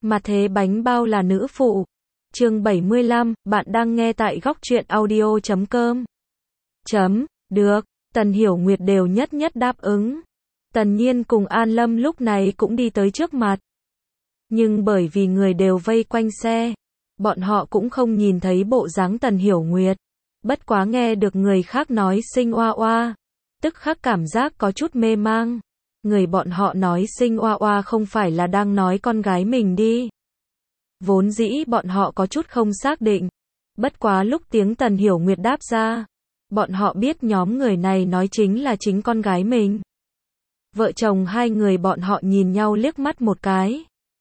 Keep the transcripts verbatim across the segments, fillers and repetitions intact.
Mà thế bánh bao là nữ phụ. Chương bảy mươi lăm, bạn đang nghe tại góc truyện audio chấm com. Chấm, được, Tần Hiểu Nguyệt đều nhất nhất đáp ứng. Tần Nhiên cùng An Lâm lúc này cũng đi tới trước mặt. Nhưng bởi vì người đều vây quanh xe, bọn họ cũng không nhìn thấy bộ dáng Tần Hiểu Nguyệt. Bất quá nghe được người khác nói sinh oa oa, tức khắc cảm giác có chút mê mang. Người bọn họ nói sinh oa oa không phải là đang nói con gái mình đi. Vốn dĩ bọn họ có chút không xác định. Bất quá lúc tiếng Tần Hiểu Nguyệt đáp ra, bọn họ biết nhóm người này nói chính là chính con gái mình. Vợ chồng hai người bọn họ nhìn nhau liếc mắt một cái.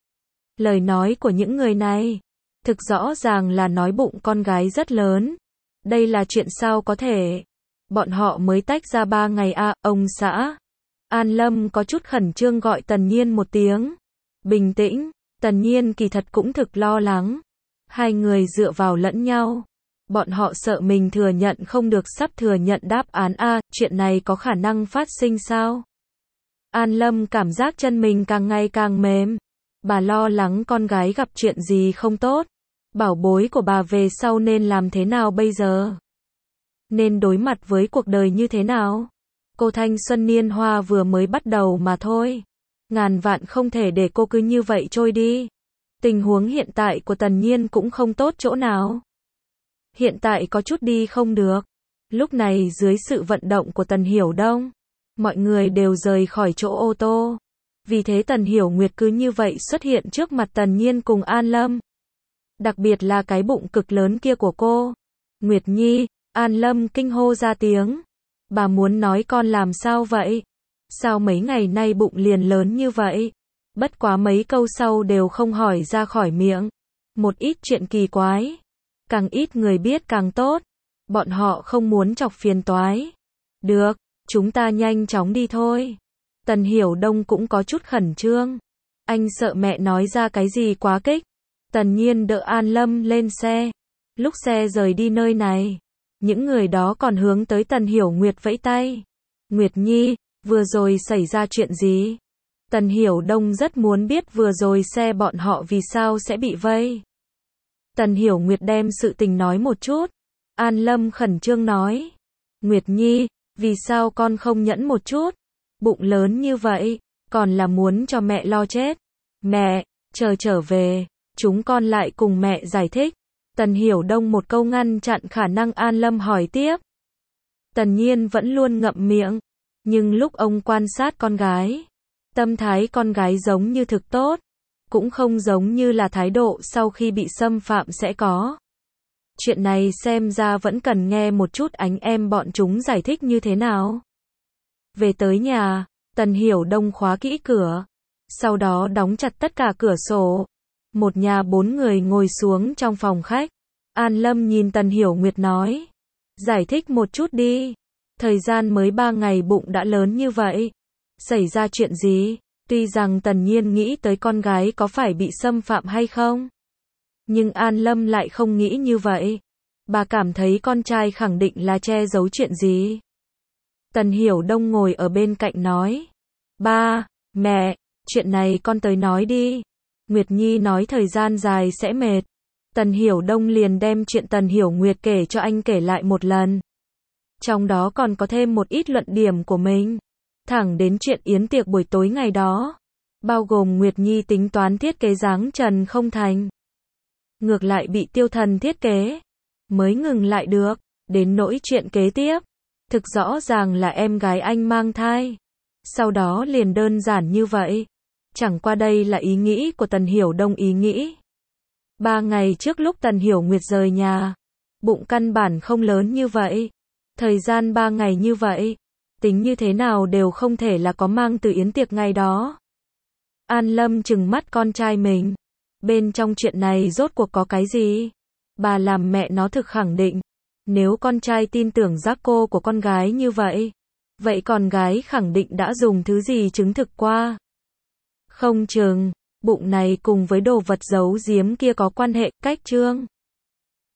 Lời nói của những người này, thực rõ ràng là nói bụng con gái rất lớn. Đây là chuyện sao có thể? Bọn họ mới tách ra ba ngày à, ông xã. An Lâm có chút khẩn trương gọi Tần Nhiên một tiếng. Bình tĩnh, Tần Nhiên kỳ thật cũng thực lo lắng. Hai người dựa vào lẫn nhau. Bọn họ sợ mình thừa nhận không được sắp thừa nhận đáp án A, chuyện này có khả năng phát sinh sao? An Lâm cảm giác chân mình càng ngày càng mềm. Bà lo lắng con gái gặp chuyện gì không tốt. Bảo bối của bà về sau nên làm thế nào bây giờ? Nên đối mặt với cuộc đời như thế nào? Cô thanh xuân niên hoa vừa mới bắt đầu mà thôi. Ngàn vạn không thể để cô cứ như vậy trôi đi. Tình huống hiện tại của Tần Nhiên cũng không tốt chỗ nào. Hiện tại có chút đi không được. Lúc này dưới sự vận động của Tần Hiểu Đông, mọi người đều rời khỏi chỗ ô tô. Vì thế Tần Hiểu Nguyệt cứ như vậy xuất hiện trước mặt Tần Nhiên cùng An Lâm. Đặc biệt là cái bụng cực lớn kia của cô. Nguyệt Nhi, An Lâm kinh hô ra tiếng. Bà muốn nói con làm sao vậy? Sao mấy ngày nay bụng liền lớn như vậy? Bất quá mấy câu sau đều không hỏi ra khỏi miệng. Một ít chuyện kỳ quái. Càng ít người biết càng tốt. Bọn họ không muốn chọc phiền toái. Được, chúng ta nhanh chóng đi thôi. Tần Hiểu Đông cũng có chút khẩn trương. Anh sợ mẹ nói ra cái gì quá kích. Tần Nhiên đỡ An Lâm lên xe. Lúc xe rời đi nơi này, những người đó còn hướng tới Tần Hiểu Nguyệt vẫy tay. Nguyệt Nhi, vừa rồi xảy ra chuyện gì? Tần Hiểu Đông rất muốn biết vừa rồi xe bọn họ vì sao sẽ bị vây. Tần Hiểu Nguyệt đem sự tình nói một chút. An Lâm khẩn trương nói. Nguyệt Nhi, vì sao con không nhẫn một chút? Bụng lớn như vậy, còn là muốn cho mẹ lo chết. Mẹ, chờ trở về, chúng con lại cùng mẹ giải thích. Tần Hiểu Đông một câu ngăn chặn khả năng An Lâm hỏi tiếp. Tần Nhiên vẫn luôn ngậm miệng. Nhưng lúc ông quan sát con gái, tâm thái con gái giống như thực tốt. Cũng không giống như là thái độ sau khi bị xâm phạm sẽ có. Chuyện này xem ra vẫn cần nghe một chút anh em bọn chúng giải thích như thế nào. Về tới nhà, Tần Hiểu Đông khóa kỹ cửa. Sau đó đóng chặt tất cả cửa sổ. Một nhà bốn người ngồi xuống trong phòng khách. An Lâm nhìn Tần Hiểu Nguyệt nói. Giải thích một chút đi. Thời gian mới ba ngày bụng đã lớn như vậy. Xảy ra chuyện gì? Tuy rằng Tần Nhiên nghĩ tới con gái có phải bị xâm phạm hay không. Nhưng An Lâm lại không nghĩ như vậy. Bà cảm thấy con trai khẳng định là che giấu chuyện gì. Tần Hiểu Đông ngồi ở bên cạnh nói. Ba, mẹ, chuyện này con tới nói đi. Nguyệt Nhi nói thời gian dài sẽ mệt. Tần Hiểu Đông liền đem chuyện Tần Hiểu Nguyệt kể cho anh kể lại một lần. Trong đó còn có thêm một ít luận điểm của mình. Thẳng đến chuyện yến tiệc buổi tối ngày đó. Bao gồm Nguyệt Nhi tính toán thiết kế dáng trần không thành. Ngược lại bị Tiêu Thần thiết kế. Mới ngừng lại được. Đến nỗi chuyện kế tiếp. Thực rõ ràng là em gái anh mang thai. Sau đó liền đơn giản như vậy. Chẳng qua đây là ý nghĩ của Tần Hiểu Đông ý nghĩ. Ba ngày trước lúc Tần Hiểu Nguyệt rời nhà. Bụng căn bản không lớn như vậy. Thời gian ba ngày như vậy. Tính như thế nào đều không thể là có mang từ yến tiệc ngày đó. An Lâm trừng mắt con trai mình. Bên trong chuyện này rốt cuộc có cái gì? Bà làm mẹ nó thực khẳng định. Nếu con trai tin tưởng giác cô của con gái như vậy. Vậy con gái khẳng định đã dùng thứ gì chứng thực qua. Không chừng, bụng này cùng với đồ vật giấu giếm kia có quan hệ, cách trương.